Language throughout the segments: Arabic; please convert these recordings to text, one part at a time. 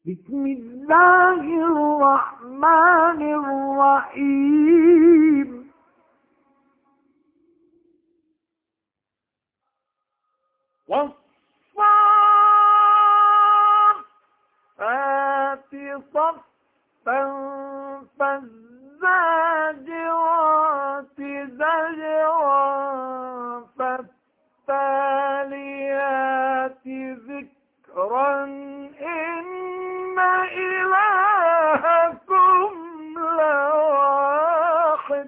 بسم الله الرحمن الرحيم والصافات صفا فالزاجرات زجرا فالتاليات ذكرا إن إلهكم لواحد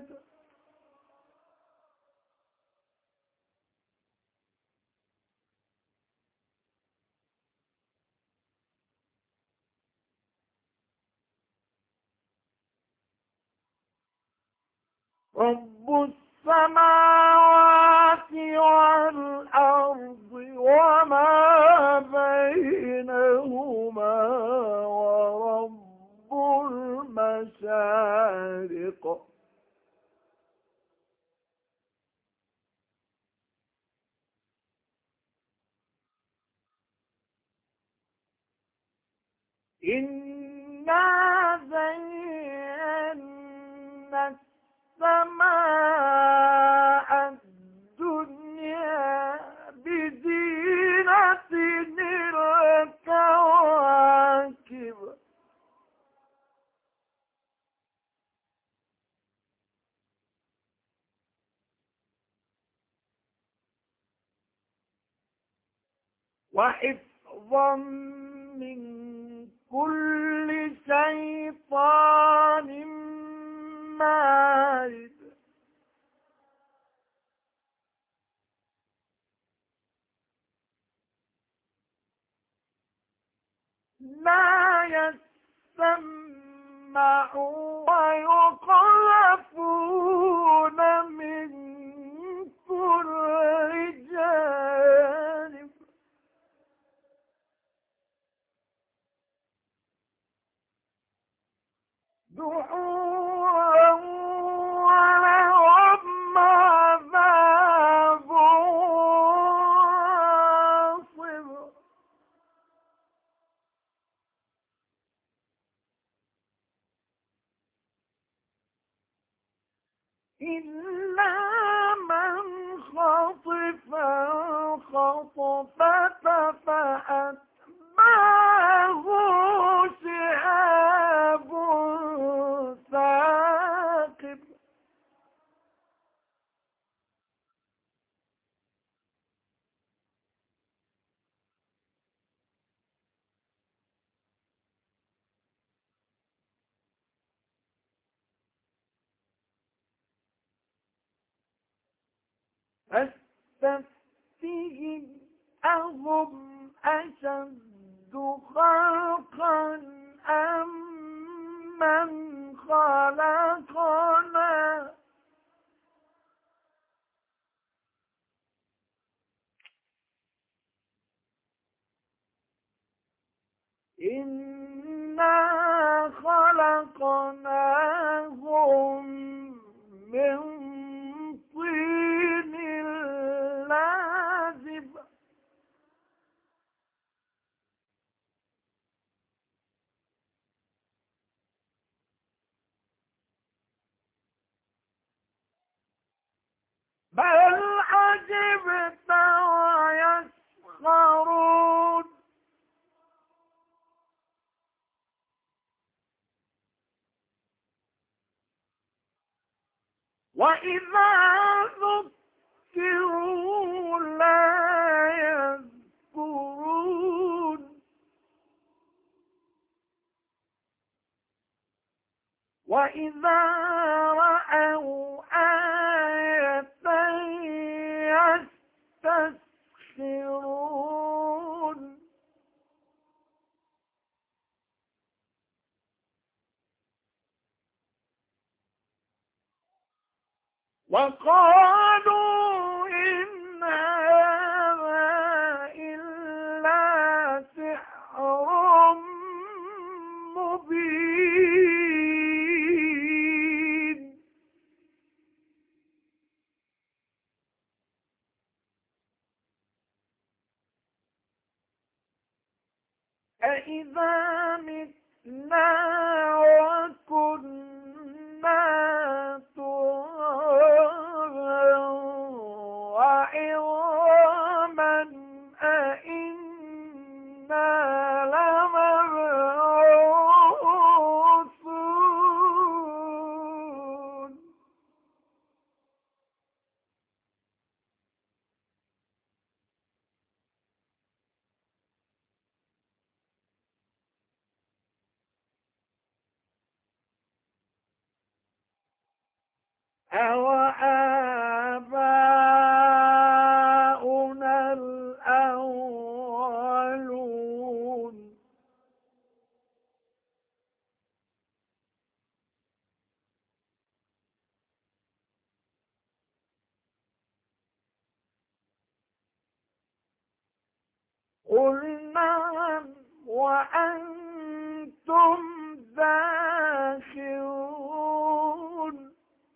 رب السماوات والأرض وما بينهما ورب المشارق إنا زينا السماء الدنيا بزينة الكواكب وحفظا من كل شيطان مارد لا يسمعون ويقذفون من كل جانب دحورا ولهم عذاب واصب إلا من خطف الخطفة فأتبعه شهاب ثاقب فاستفتهم أهم أشد خلقا أم من خلقنا إنا خلقناهم من طين لازب بل عجبت ويسخرون وإذا ذكروا لا يذكرون وإذا رأوا آية يستسخرون وقالوا إن هذا إلا سحر مبين أإذا متنا وكنا ترابا وعظاما أإنا لمبعوثون. أوآباؤنا الأولون. قل نعم وأنتم داخرون.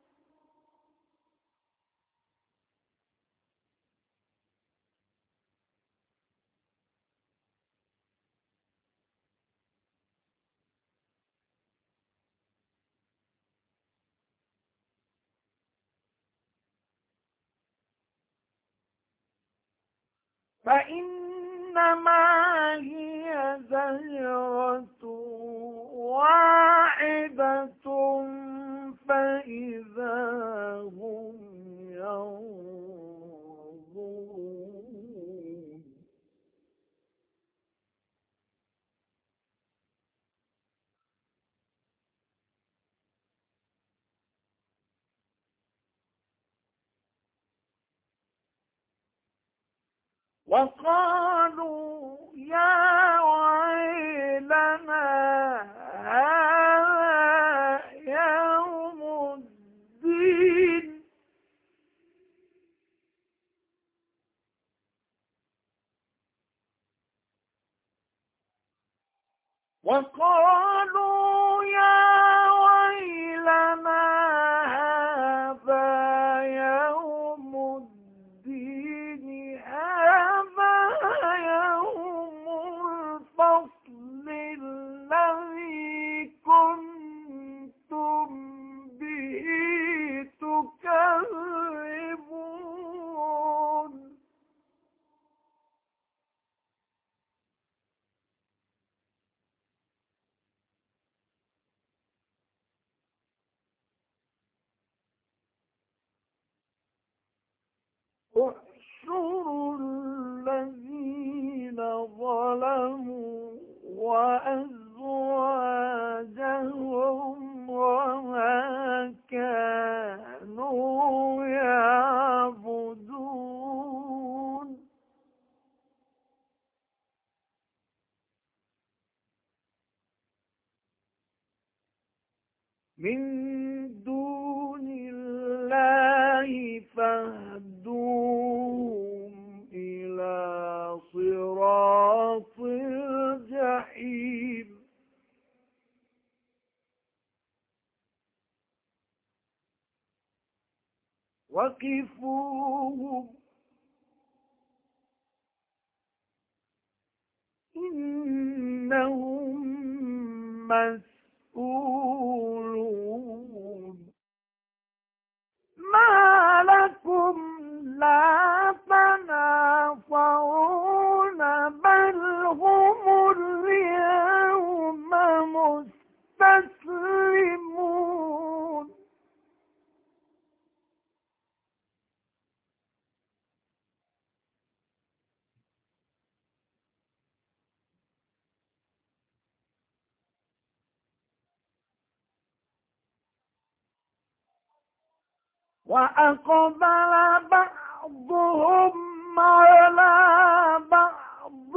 فإنما هي زجرة واحدة فإذا هم ينظرون. وقالوا يا ويلنا هذا يوم الدين. وقالوا يا ويلنا هذا يوم الدين هذا يوم الفصل الذي كنتم به تكذبون. احشروا الذين ظلموا وأزواجهم وما كانوا يعبدون من دون الله فاهدوهم إلى صراط الجحيم. وقفوهم إنهم مسؤولون. ما لكم لا تناصرون بل هم اليوم مستسلمون. وأقبل بعضهم على بعض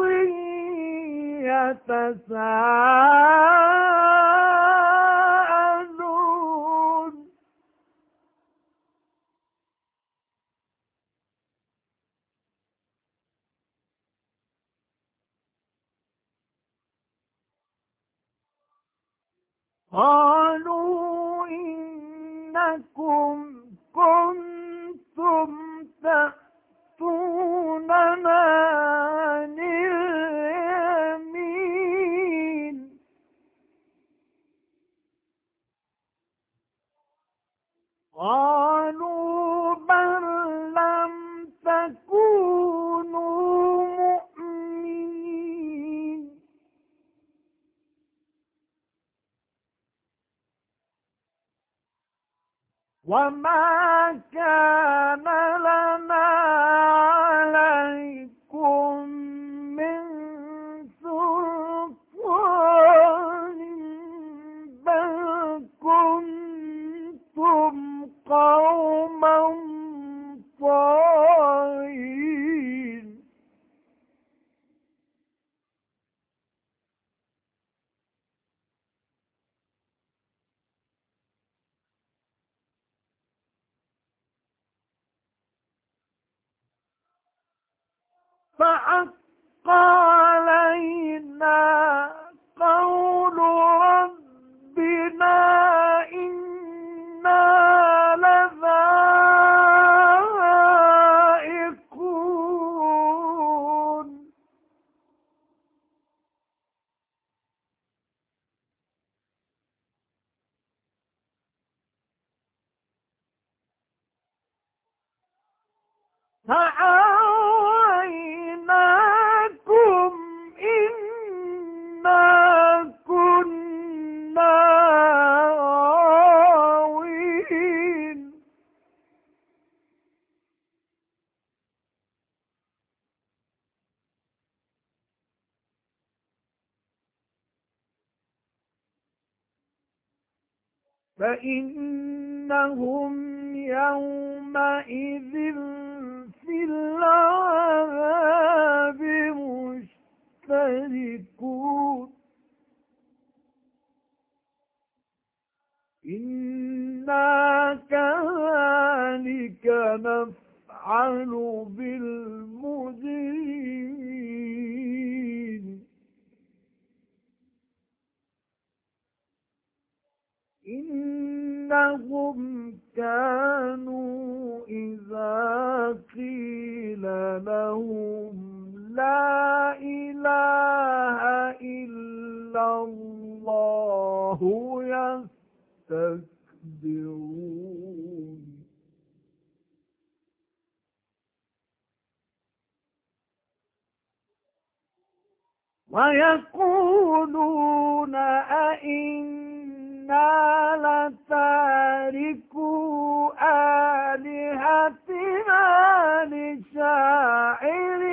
يتساءلون. قالوا إنكم كنتم تأتوننا عن اليمين. وما كان لنا عليكم من سلطان بل كنتم قوما طاغين فحق علينا قول ربنا إنا لذائقون فأغويناكم إنا كنا غاوين فإنهم يومئذ في العذاب مشتركون إنا كذلك نفعل بالمجرمين إنهم كانوا إذا قيل لهم لا إله إلا الله يستكبرون ويقولون أئنا لتاركو آلهتنا لشاعر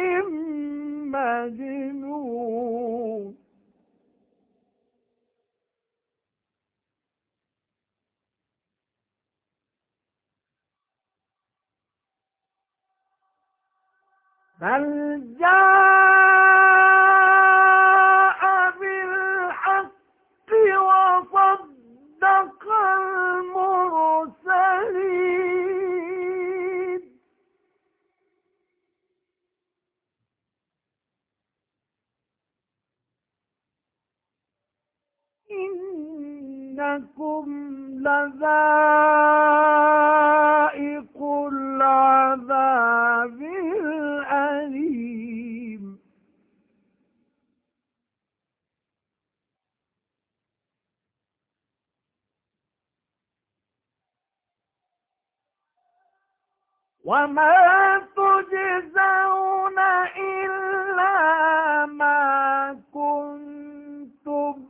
مجنون بل جاء بالحق وصدق المرسلين إنكم لذائق العذاب الأليم وما تجزون إلا ما كنتم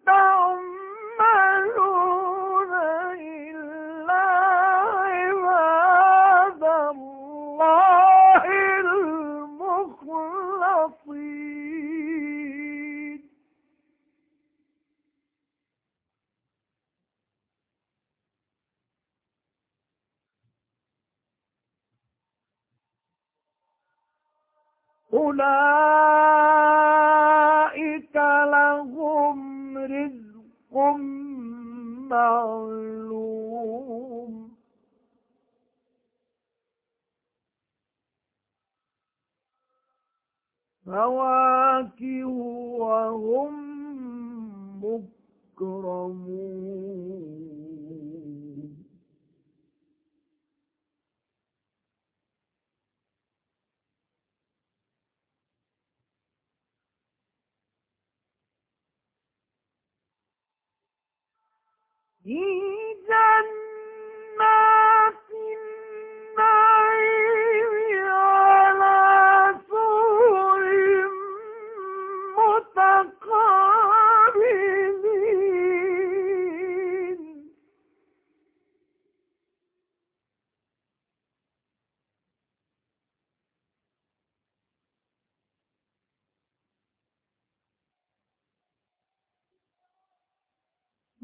تعملون إلا عباد الله المخلصين أولئك لهم رزق معلوم فواكه وهم مكرمون في جنات النعيم على سرر متقابلين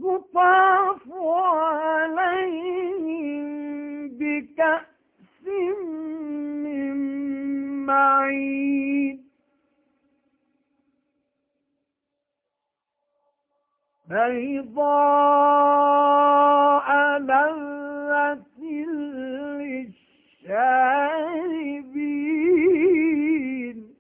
يطاف عليهم بكأس من معين بيضاء لذة للشاربين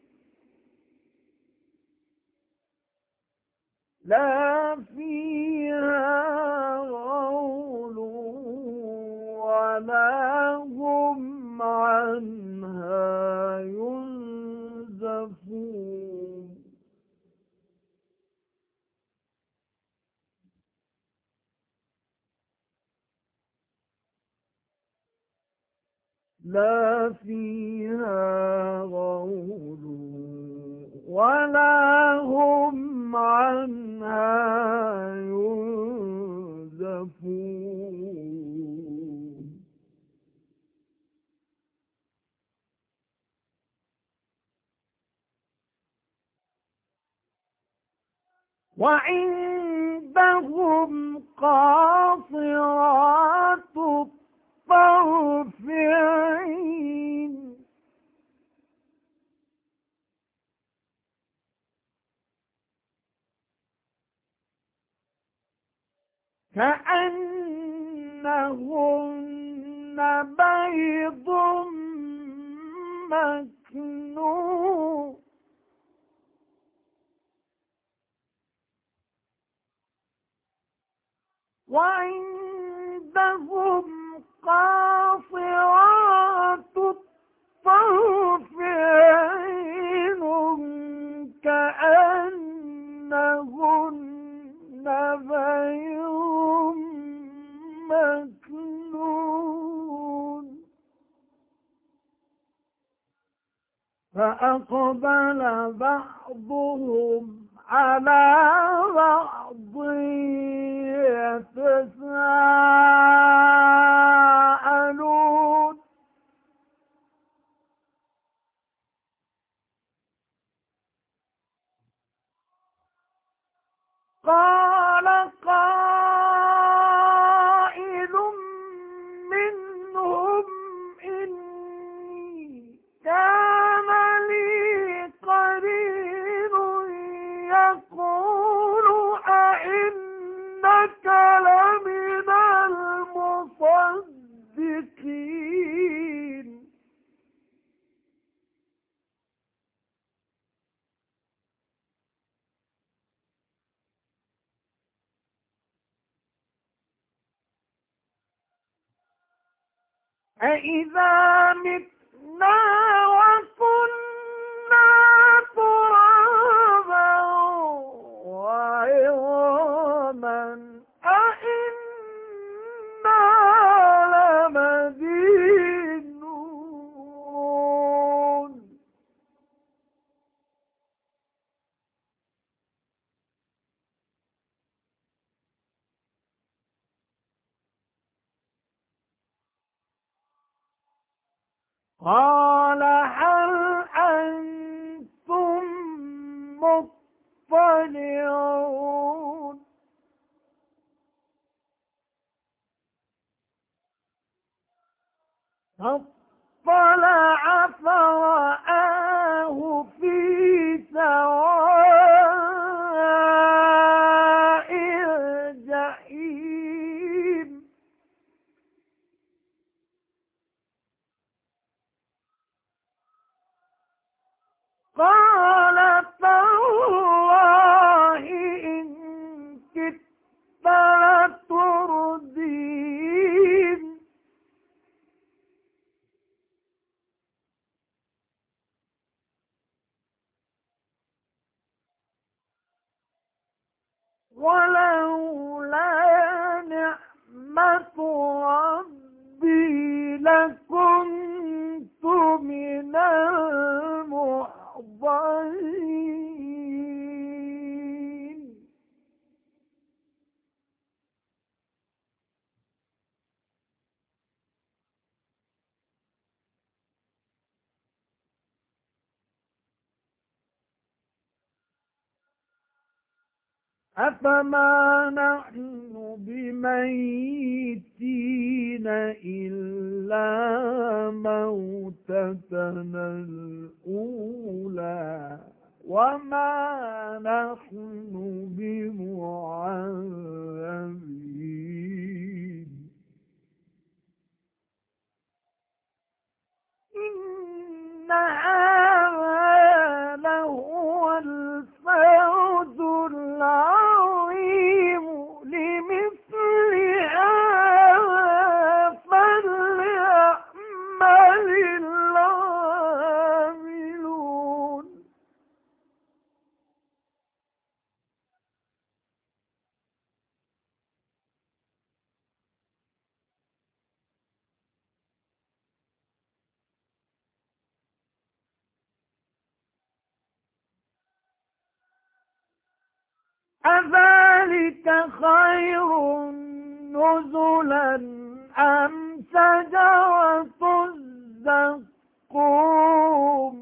لا فيها غول ولا هم عنها ينزفون لا فيها غول ولا هم عنها ينزفون وعندهم قاصرات الطرف عين كأنهن بيض مكنون وعندهم قاصرات الطرف عين كأنهن بيض مكنون فأقبل بعضهم على بعض يتساءلون قال قائل منهم إني كان لي قرين يقول أئنك لمن المصدقين أإذا متنا وكنا ترابا وعظاما أإنا لمدينون قال هل أنتم مطلعون فاطلع فرآه في سواء الجحيم قال تالله إن كدت لتردين ولولا نعمة ربي لكنت من المحضرين أفما نحن بميتين إلا موتتنا الأولى وما نحن بمعذبين إن هذا لهو الفوز العظيم لمثل هذا فليعمل العاملون أذلك خير نزلا أم شجرة الزقوم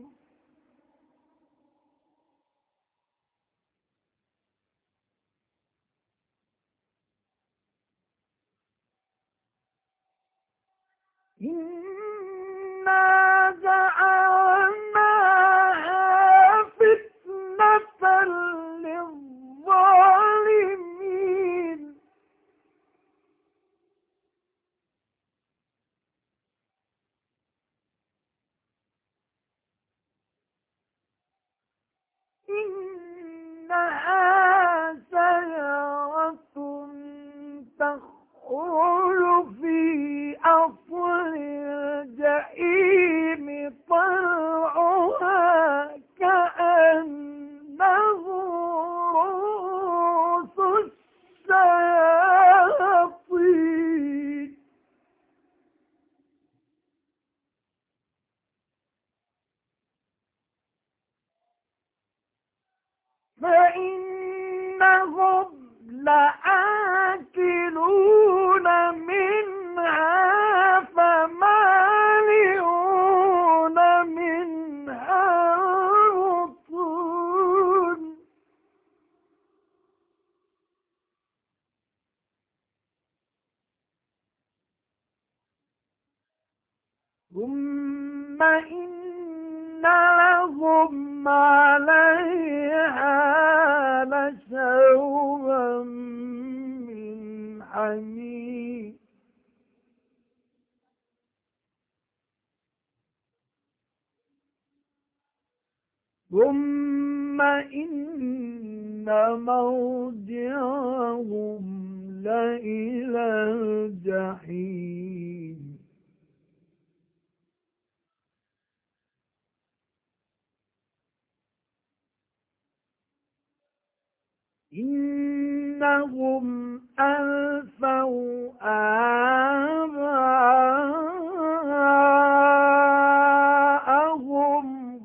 إنا جعلناها فتنة للظالمين إنها شجرة تخرج في أصل الجحيم طلعها كأنه رؤوس الشياطين فإنهم لآكلون منها فمالئون منها البطون ثم إن لهم عليها لشوبا من حميم ثم إن مرجعهم لإلى الجحيم إنهم ألفوا آباءهم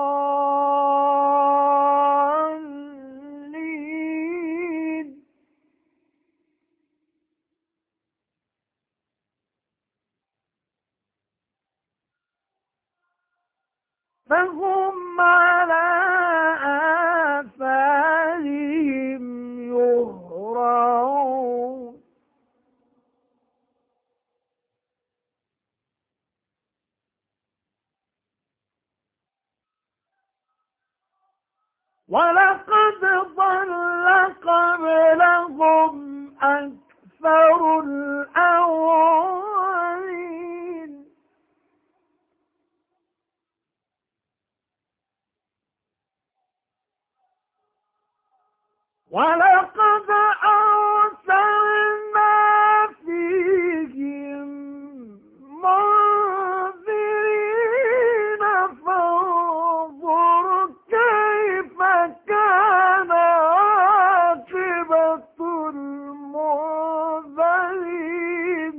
ضالين فهم على آثارهم يهرعون ولقد ضل قبلهم أكثر الأولين ولقد أرسلنا فيهم منذرين فانظر كيف كان عاقبة المنذرين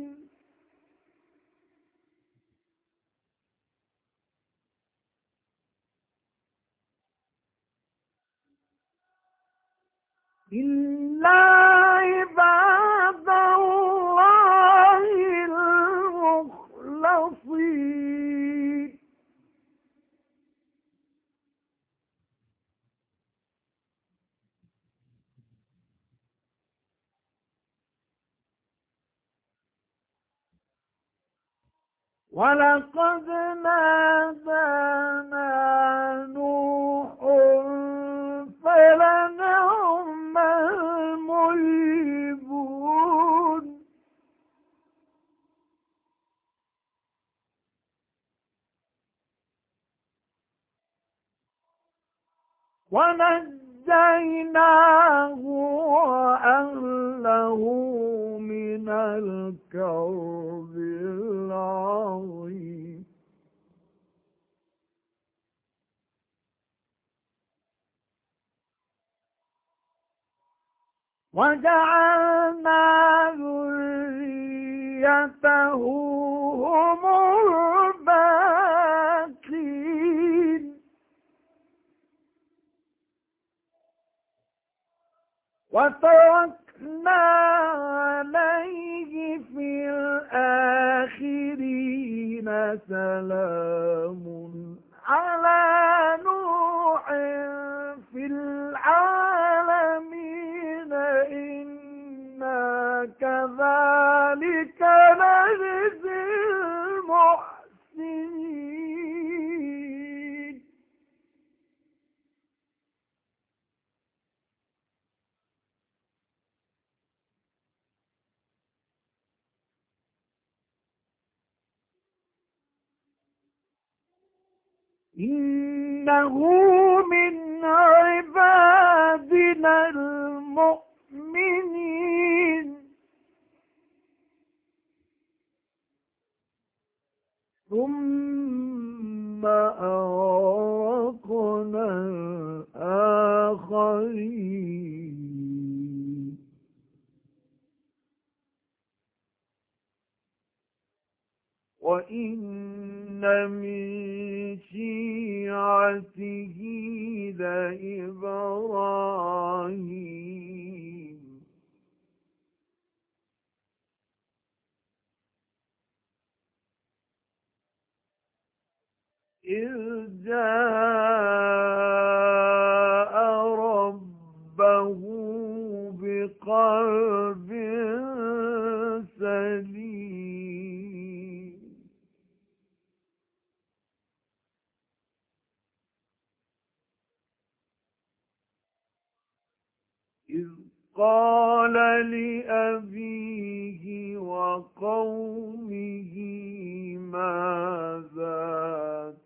إلا عباد الله المخلصين ولقد نادانا نوح فلنعم المجيبون ونجيناه وأهله من الكرب العظيم وجعلنا ذريته هم الباقين وتركنا عليه في الآخرين سلام على نوح في العالمين إنا كذلك نجزي المحسنين إنه من عبادنا المؤمنين ثم أغرقنا الآخرين وإن من شيعته لإبراهيم إذ جاء ربه بقلب سليم إذ قال لأبيه وقومه ماذا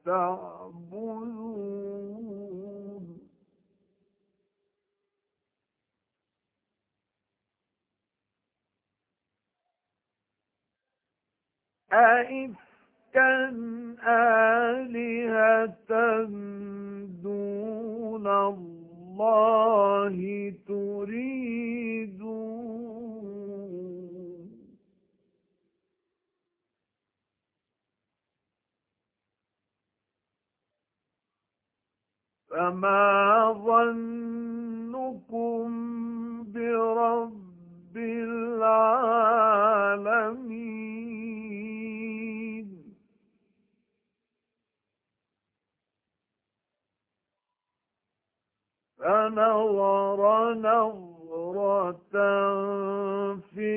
تعبدون أئفكا آلهة دون الله تريدون فما ظنكم برب العالمين فنظر نظرة في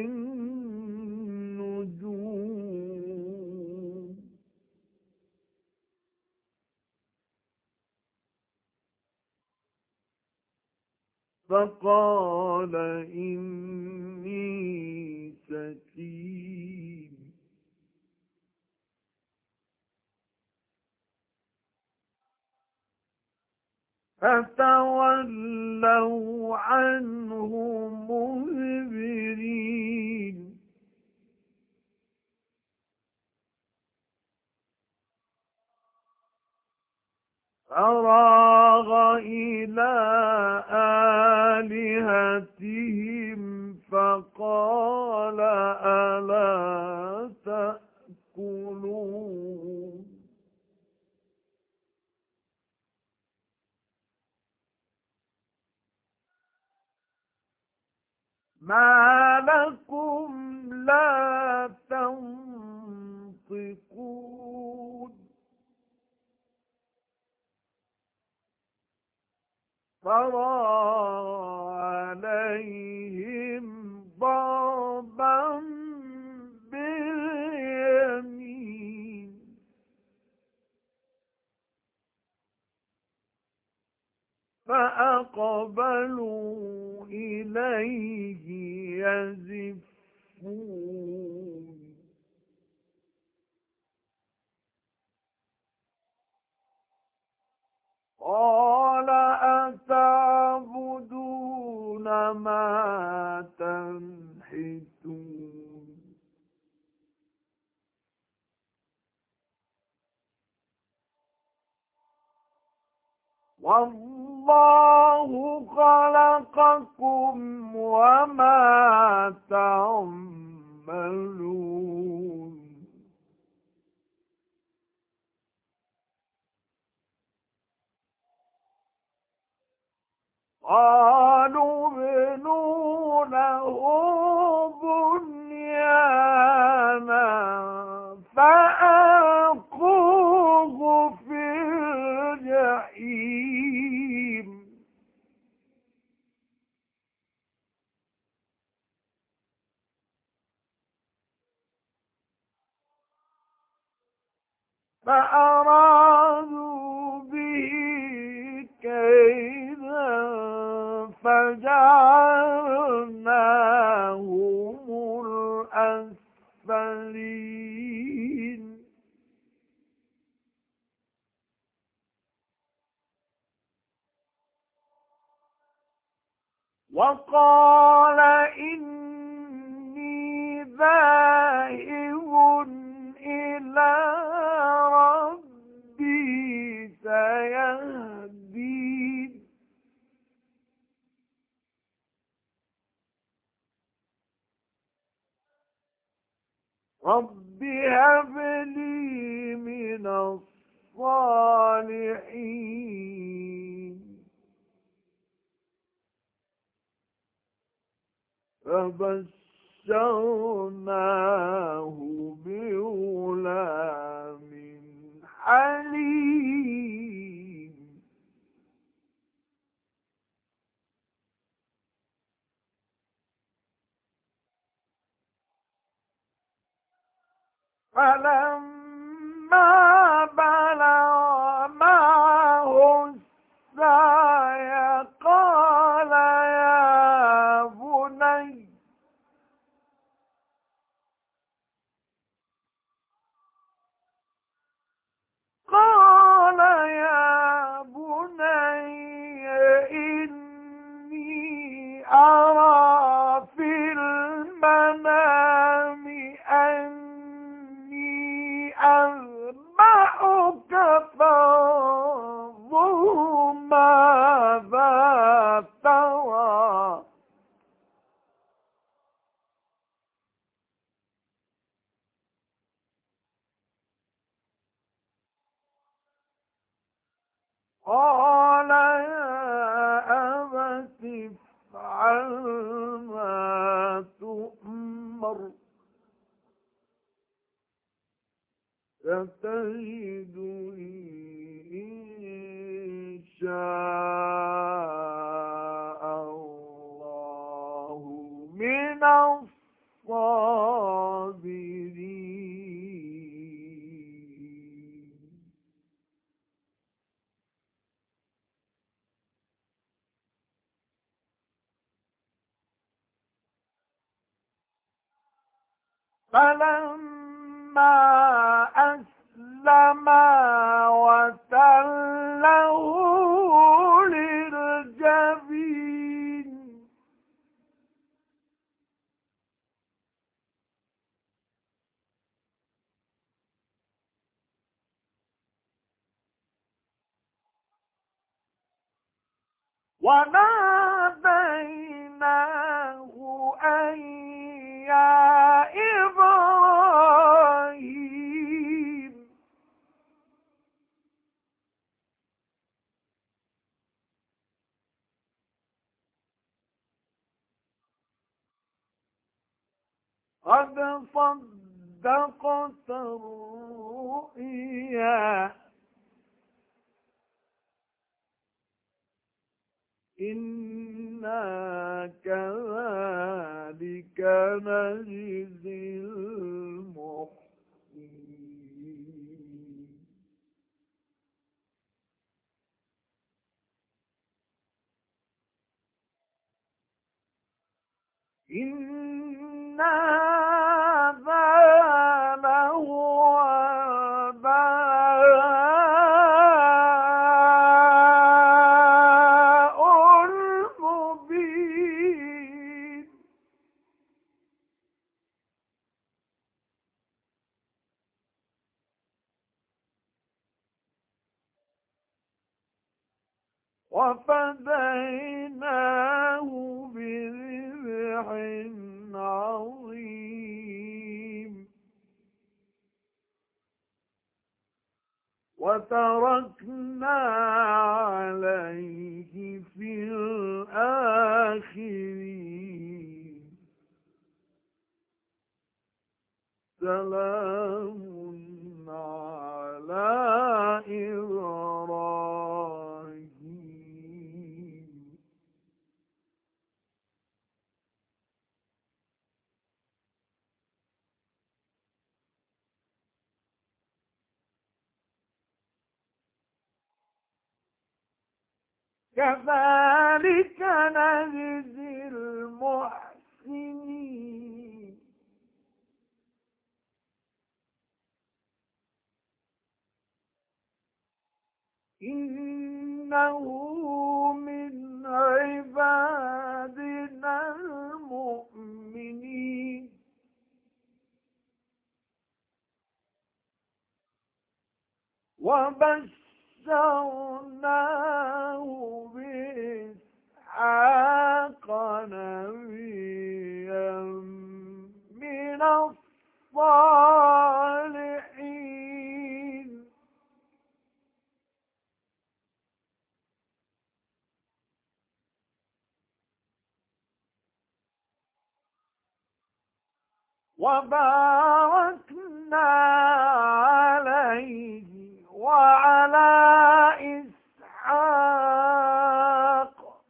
النجوم فقال إني سقيم فتولوا عنه مدبرين فراغ إلى آلهتهم فقال ألا تأكلون ما لكم لا تنطقون فراغ عليهم ضربا باليمين فأقبلوا إليه يزفون قال أتعبدون ما تنحتون والله خلقكم وما تعملون قالوا ابنوا له بنيانا فألقوه في الجحيم فأرادوا به كيدا فجعلناهم الأسفلين وقال إني ذاهب إلى ربي سيهدين رب هب لي من الصالحين فبشرناه بغلام حليم فلما بلغ معه السعي قال يا بني إني أرى في المنام أني أذبحك فانظر ماذا ترى قال يا أبت افعل ما تؤمر ستجدني إن شاء الله من الصابرين فلما أسلما وتله للجبين وناديناه أن يا إبراهيم قد صدقت الرؤيا إنا كذلك نجزي المحسنين إن هذا لهو البلاء المبين وفديناه بذبح عظيم وتركنا عليه في الآخرين سلام على إبراهيم كذلك نجزي المحسنين إنه من عبادنا المؤمنين وبشرناه بإسحاق نبيا من الصالحين وباركنا عليه وعلى إسحاق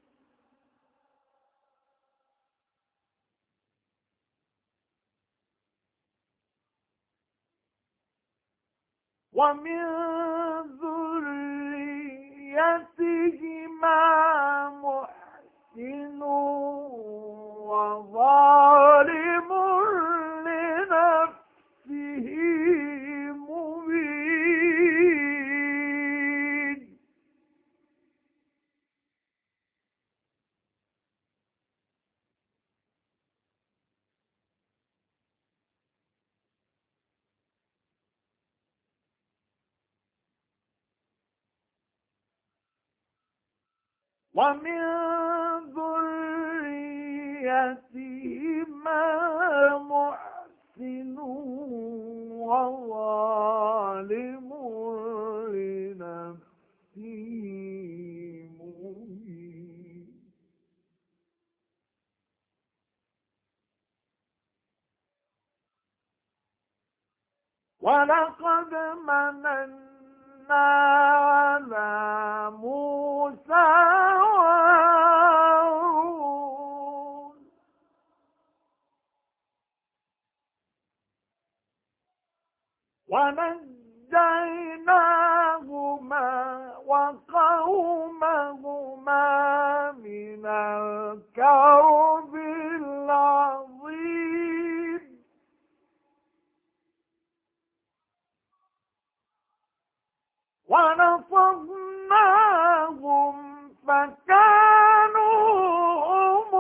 ومن ذريتهما محسن وظالم لنفسه مبين ومن ذريتهما محسن وظالم لنفسه مبين ولقد مننا على موسى وهارون ونجيناهما وقومهما من الكرب العظيم ونصرناهم فكانوا هم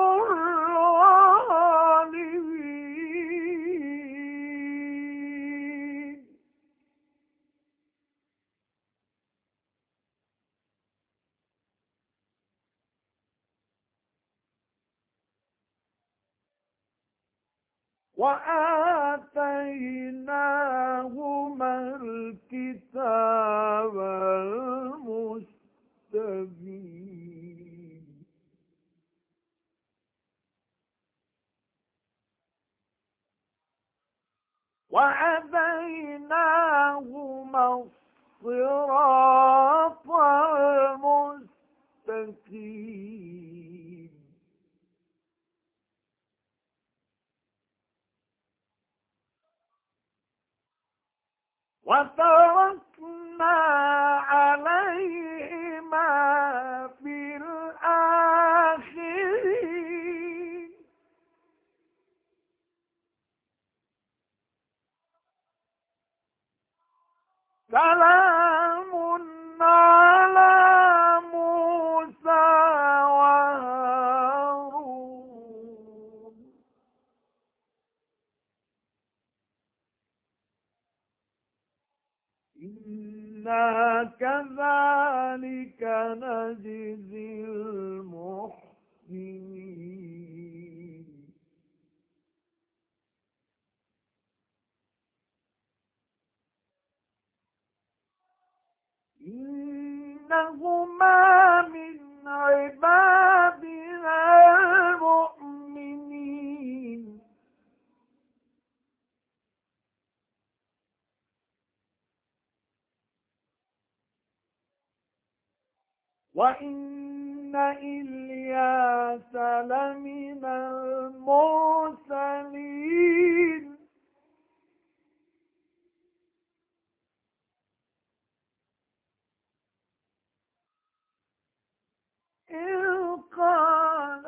الغالبين وآتيناهما الكتاب المستبين وهديناهما الصراط المستقيم وتركنا عليهما في الآخرين كذلك نجزي المحسنين إنهما من عبادنا المؤمنين وإن إلياس لمن المرسلين إذ قال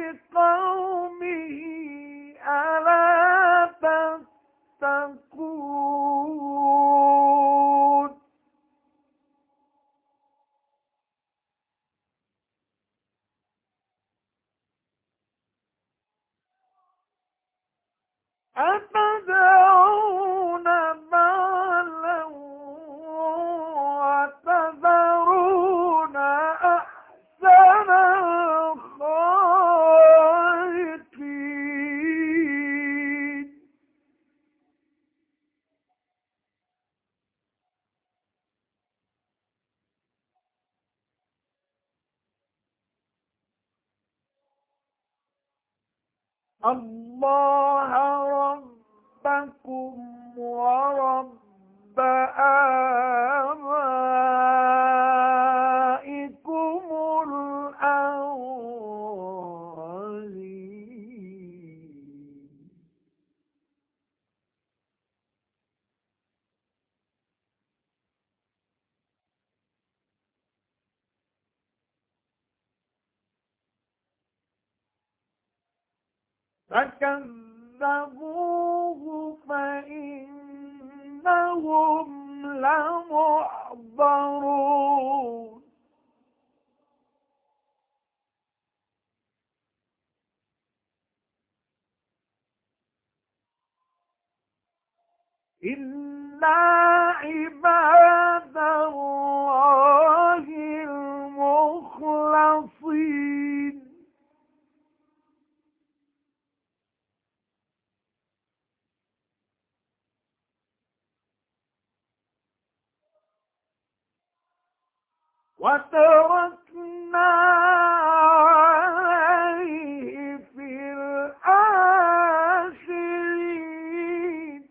لقومه ألا تتقون أتدعون بعلا وتذرون أحسن الخالقين الله ربكم ورب آبائكم الأولين فكذبوه فإنهم لمحضرون إلا عباد الله المخلصين وتركنا عليه في الآخرين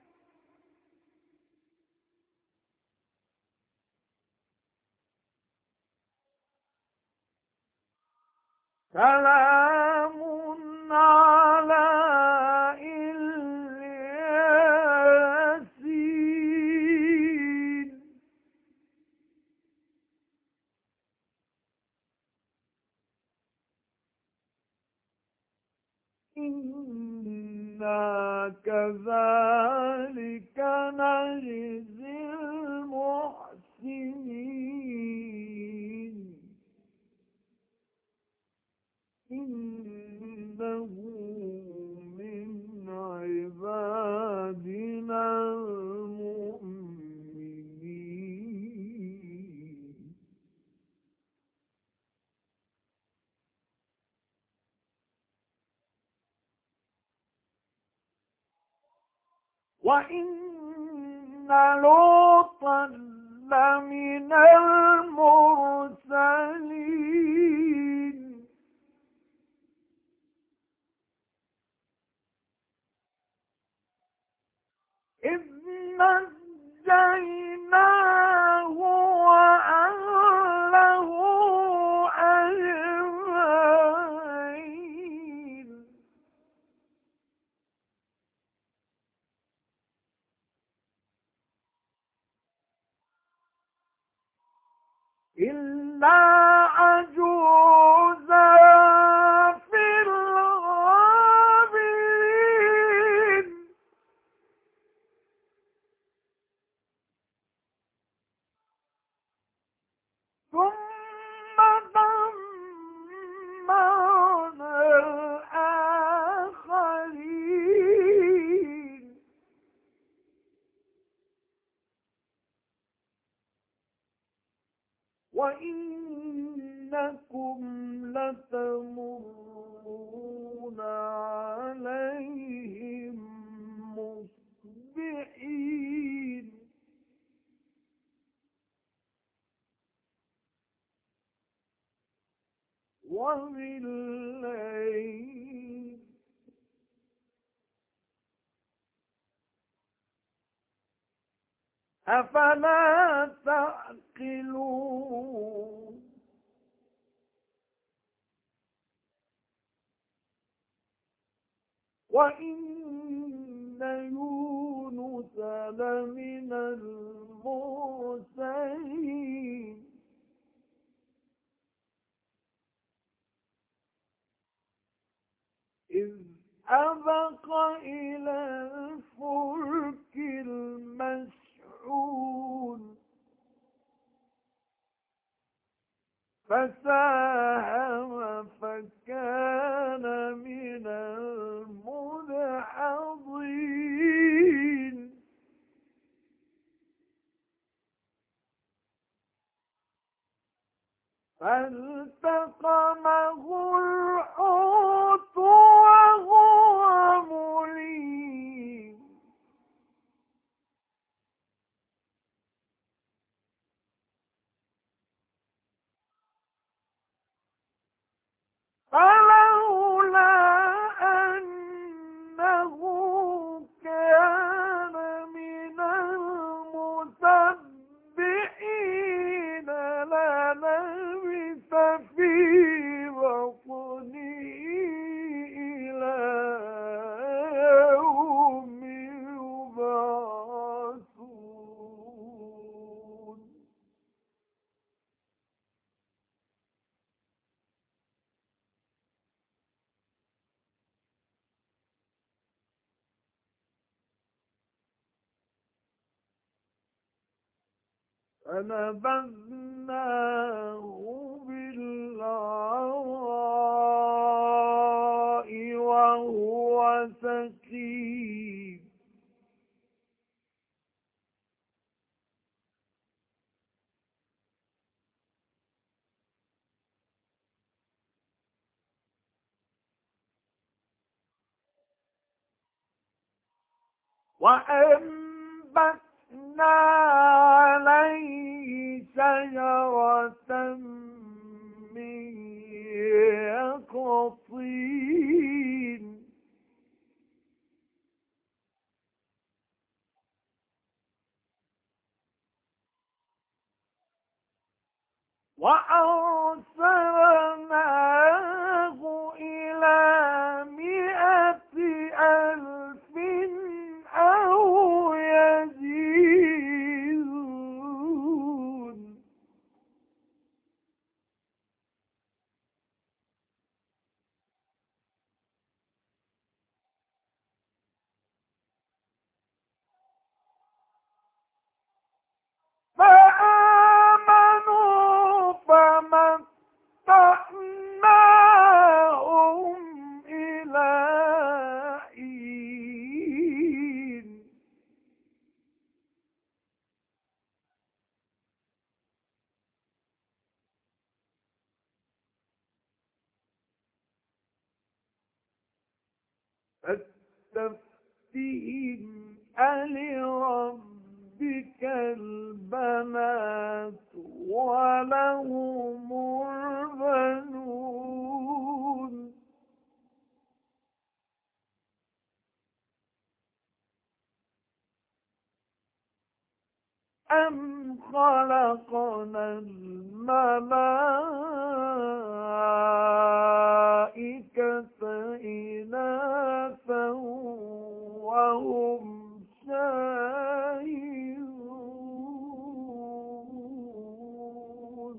سلام على الياسين إنا كذلك نجزي المحسنين إنه من عبادنا المؤمنين وإن لوطا لمن المرسلين إذ نجيناه وأهله أجمعين إلا عجوزا في الغابرين أفلا تعقلون وإن يونس لمن المرسلين إذ أبق إلى الفلك المشحون فساهم فكان من المدحضين فالتقمه الحوت وهو مليم فلولا أنه كان من المسبحين للبث في بطنه إلى يوم يبعثون فنبذناه بالعراء وهو سقيم وأنبتنا عليه شجرة من يقطين وأرسلناه إلى 100,000 أو يزيدون فآمنوا فمتعناهم إلى حين فاستفتهم ألربك البنات ولهم البنون أم خلقنا الملائكة إناثا وهم شاهدون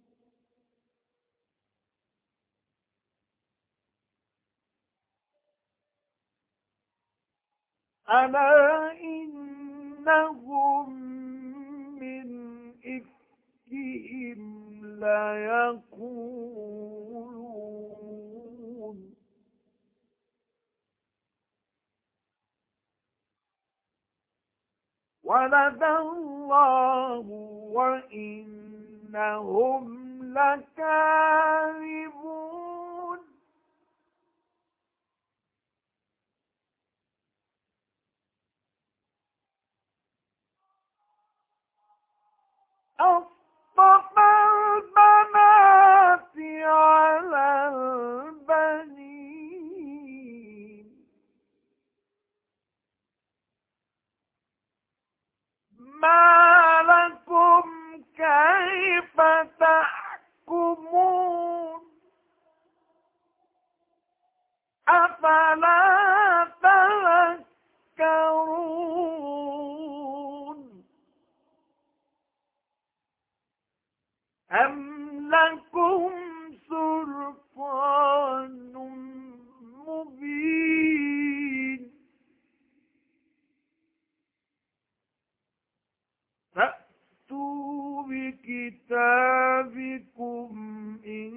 ألا إنهم من إفكهم ليقولون ولد الله وإنهم لكاذبون أصطفى البنات على البنين ما أفلا تذكرون أم لكم سلطان مبين فأتوا بكتابكم إن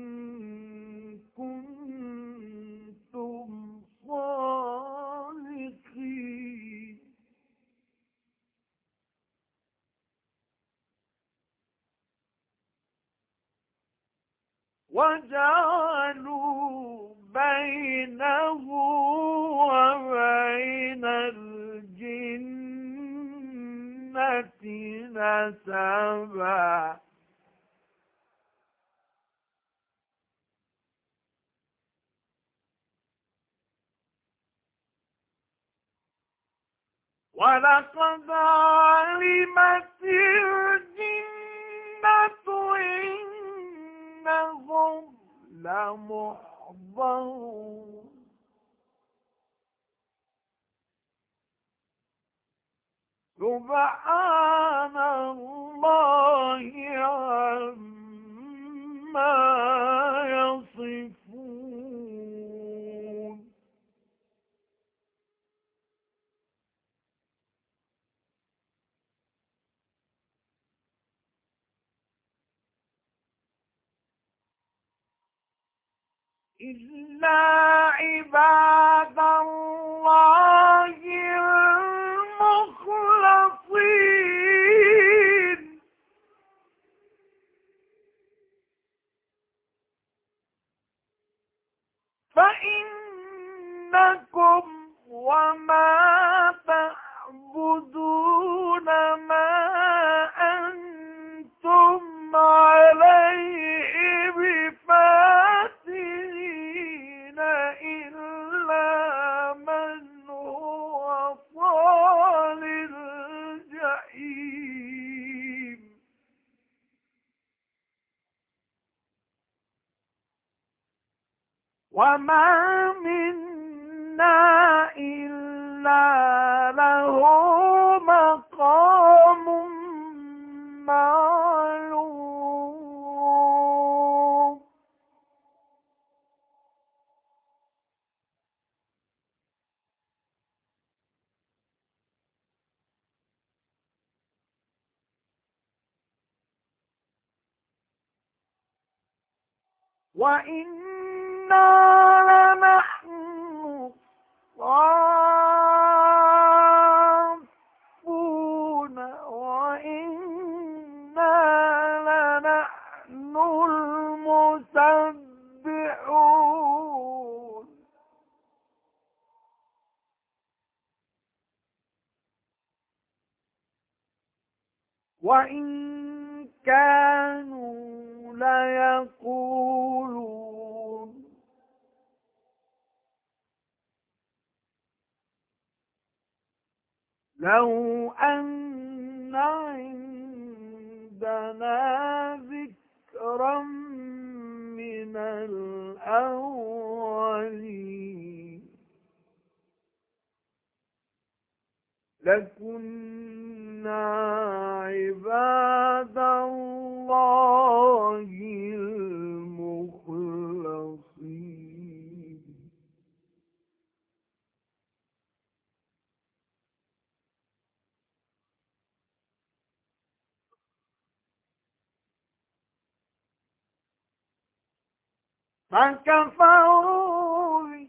كنتم صادقين وجعلوا بينه وبين الجنة نسبا ولقد علمت الجنة إنهم لمحضرون سبحان الله عما يصفون إلا عباد الله المخلصين فإنكم وما تعبدون ما أنتم عليه بفاتنين إلا من هو صال الجحيم وما منا إلا له مقام معلوم وإنا لنحن الصافون وإنا لنحن المسبحون وإن كانوا ليقولون لو أن عندنا ذكرا من الأولين لكنا عباد الله المخلصين فكفروا به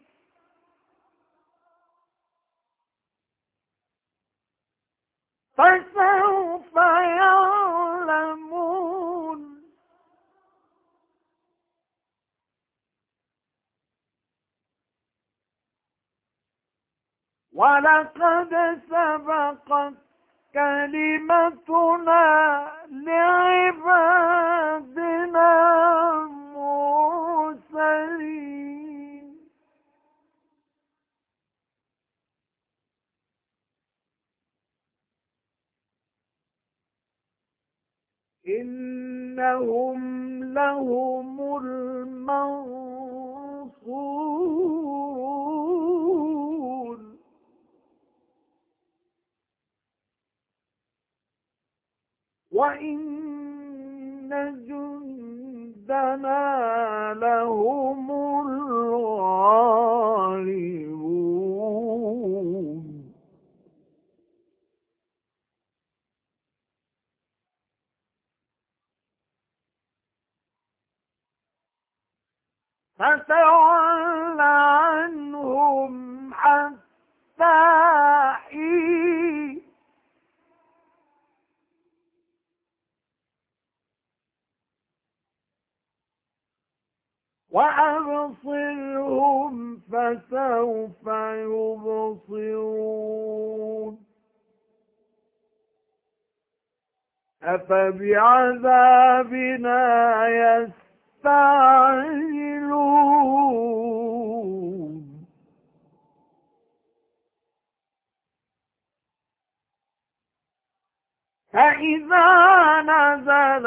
فسوف يعلمون ولقد سبقت كلمتنا لعبادنا المرسلين إنهم لهم المنصورون وإن جندنا لهم الغالبون فتول عنهم حتى حين وأبصرهم فسوف يبصرون أفبعذابنا يستعجلون فإذا نزل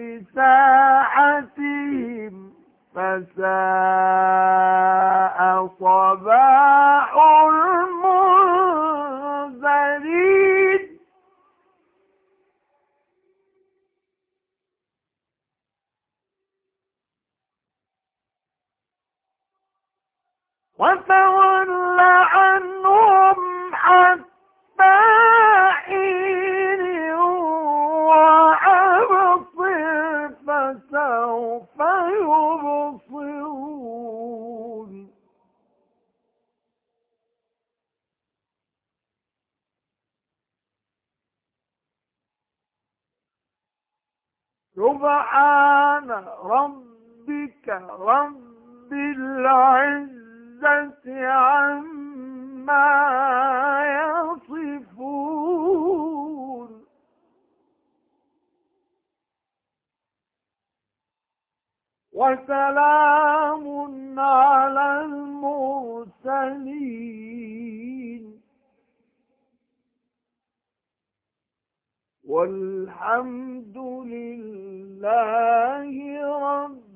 بساحتهم فساء صباح المنذرين وتول عنهم حتى حين وأبصر فسوف يبصرون سبحان ربك رب العزة عما يصفون وسلام على المرسلين والحمد لله رب